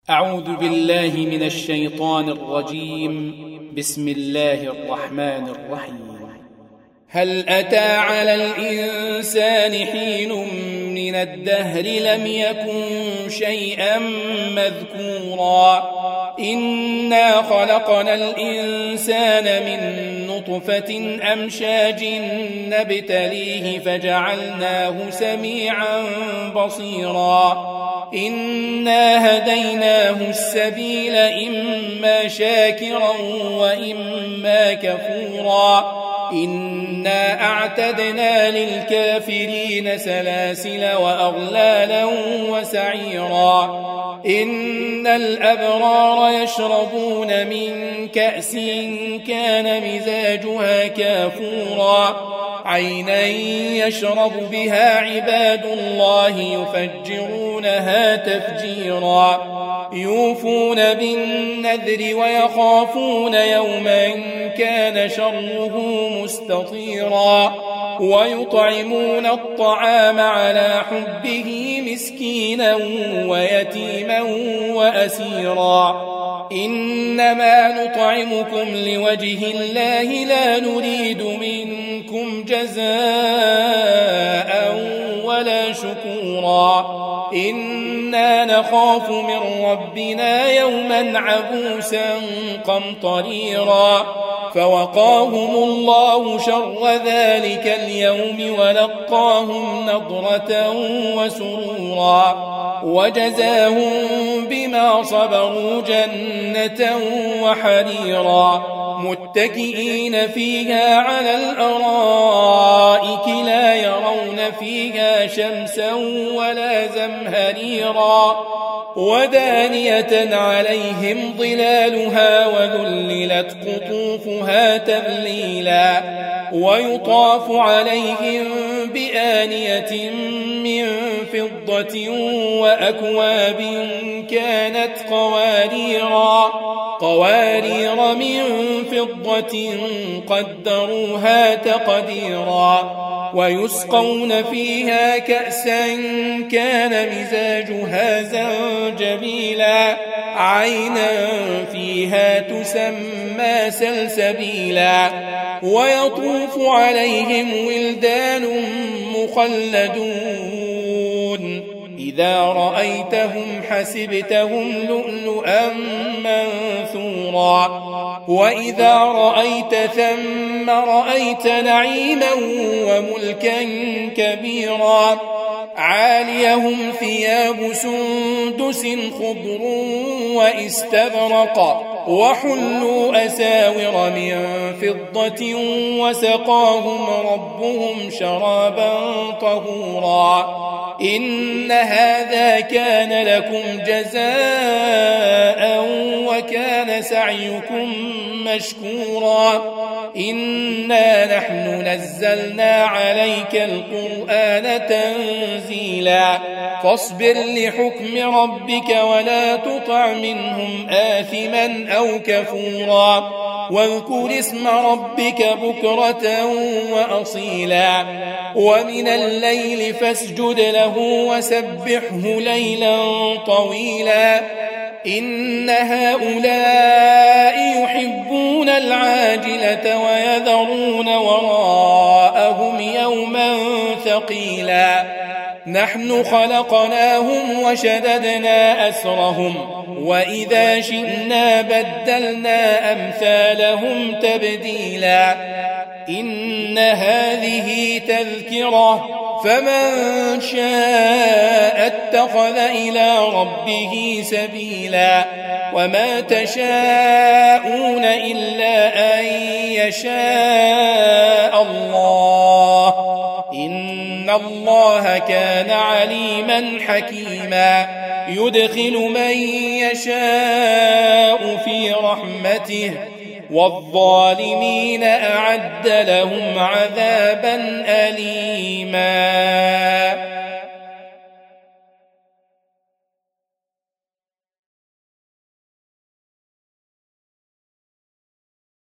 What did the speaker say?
أعوذ بالله من الشيطان الرجيم. بسم الله الرحمن الرحيم. هل أتى على الإنسان حين من الدهر لم يكن شيئا مذكورا إنا خلقنا الإنسان من نطفة أمشاج نبتليه فجعلناه سميعا بصيرا إنا هديناه السبيل إما شاكرا وإما كفورا إنا أعتدنا للكافرين سلاسل وأغلالا وسعيرا إن الأبرار يشربون من كأس كان مزاجها كافورا عينا يشرب بها عباد الله يفجرونها تفجيرا يوفون بالنذر ويخافون يوما كان شره مستطيرا ويطعمون الطعام على حبه مسكينا ويتيما وأسيرا إنما نطعمكم لوجه الله لا نريد منكم جزاء ولا شكورا إنا نخاف من ربنا يوما عبوسا قمطريرا فوقاهم الله شر ذلك اليوم ولقاهم نضرة وسرورا وجزاهم بما صبروا جنة وحريرا متكئين فيها على الأرائك لا يرون فيها شمسا ولا زمهريرا ودانية عليهم ظلالها وذللت قطوفها تذليلا ويطاف عليهم بآنية من فضة وأكواب كانت قوارير من فضة قدروها تقديرا ويسقون فيها كأسا كان مزاجها زنجبيلا عينا فيها تسمى سلسبيلا ويطوف عليهم ولدان مخلدون إذا رأيتهم حسبتهم لؤلؤا منثورا وإذا رأيت ثم رأيت نعيما وملكا كبيرا عاليهم ثياب سندس خضر واستبرق وحلوا أساور من فضة وسقاهم ربهم شرابا طهورا إن هذا كان لكم جزاء وكان سعيكم مشكورا إنا نحن نزلنا عليك القرآن تنزيلا فاصبر لحكم ربك ولا تطع منهم آثما أو كفورا واذكر اسم ربك بكرة وأصيلا ومن الليل فاسجد له وسبحه ليلا طويلا إن هؤلاء يحبون العاجلة ويذرون وراءهم يوما ثقيلا نحن خلقناهم وشددنا أسرهم وإذا شئنا بدلنا أمثالهم تبديلا إن هذه تذكرة فمن شاء اتخذ إلى ربه سبيلا وما تشاءون إلا أن يشاء الله إن الله كان عليما حكيما يدخل من يشاء في رحمته والظالمين أعد لهم عذابا أليما.